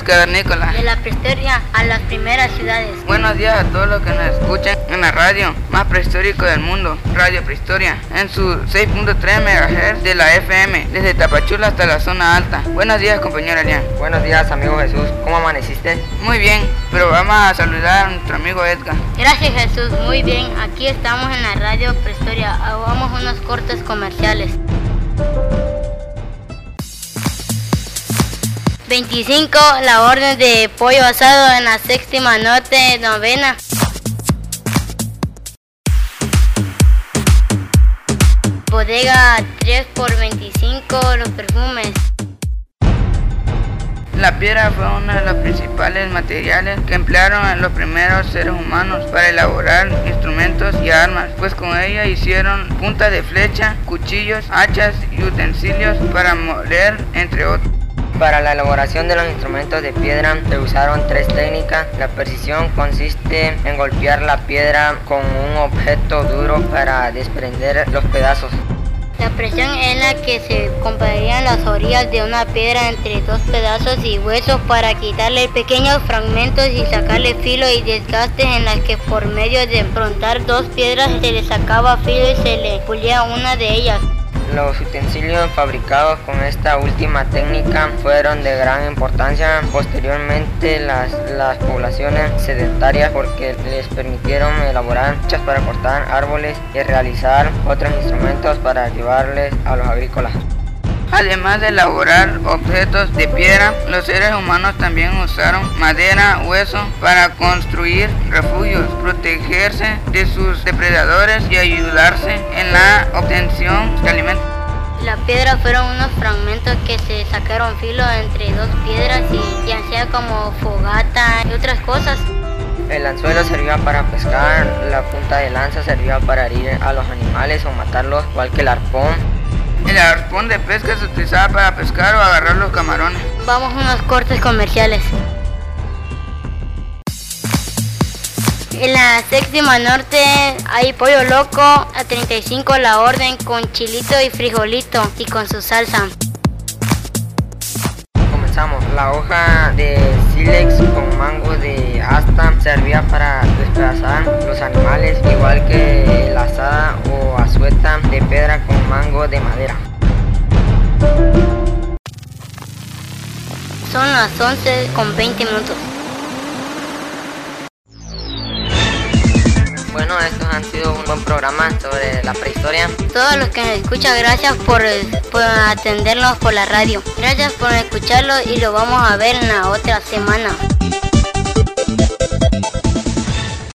cavernícola. De la prehistoria a las primeras ciudades. Buenos días a todos los que nos escuchan en la radio más prehistórico del mundo, Radio Prehistoria, en su 6.3 MHz de la FM, desde Tapachula hasta la zona alta. Buenos días, compañero Elian. Buenos días, amigo Jesús. ¿Cómo amaneciste? Muy bien, pero vamos a saludar a nuestro amigo Edgar. Gracias, Jesús. Muy bien, aquí estamos en la Radio Prehistoria. Hagamos unos cortes comerciales. 25, la orden de pollo asado en la séptima norte, novena. Bodega 3x25, los perfumes. La piedra fue uno de los principales materiales que emplearon los primeros seres humanos para elaborar instrumentos y armas, pues con ella hicieron puntas de flecha, cuchillos, hachas y utensilios para moler, entre otros. Para la elaboración de los instrumentos de piedra se usaron 3 técnicas. La precisión consiste en golpear la piedra con un objeto duro para desprender los pedazos. La presión es la que se comprarían las orillas de una piedra entre 2 pedazos y huesos para quitarle pequeños fragmentos y sacarle filo y desgastes, en las que por medio de enfrentar 2 piedras se le sacaba filo y se le pulía una de ellas. Los utensilios fabricados con esta última técnica fueron de gran importancia posteriormente las poblaciones sedentarias, porque les permitieron elaborar hachas para cortar árboles y realizar otros instrumentos para llevarles a los agrícolas. Además de elaborar objetos de piedra, los seres humanos también usaron madera, hueso para construir refugios, protegerse de sus depredadores y ayudarse en la obtención de alimentos. La piedra fueron unos fragmentos que se sacaron filo entre 2 piedras y hacía como fogata y otras cosas. El anzuelo servía para pescar, la punta de lanza servía para herir a los animales o matarlos, igual que el arpón. El arpón de pesca se utilizaba para pescar o agarrar los camarones. Vamos a unos cortes comerciales. En la séptima norte hay pollo loco a 35 la orden, con chilito y frijolito y con su salsa. Comenzamos. La hoja de sílex con mango de asta servía para despedazar los animales, igual que la asada o azueta de piedra con mango de madera. Son las 11:20. Bueno, estos han sido un buen programa sobre la prehistoria. Todos los que nos escuchan, gracias por atendernos por la radio. Gracias por escucharlo y lo vamos a ver en la otra semana.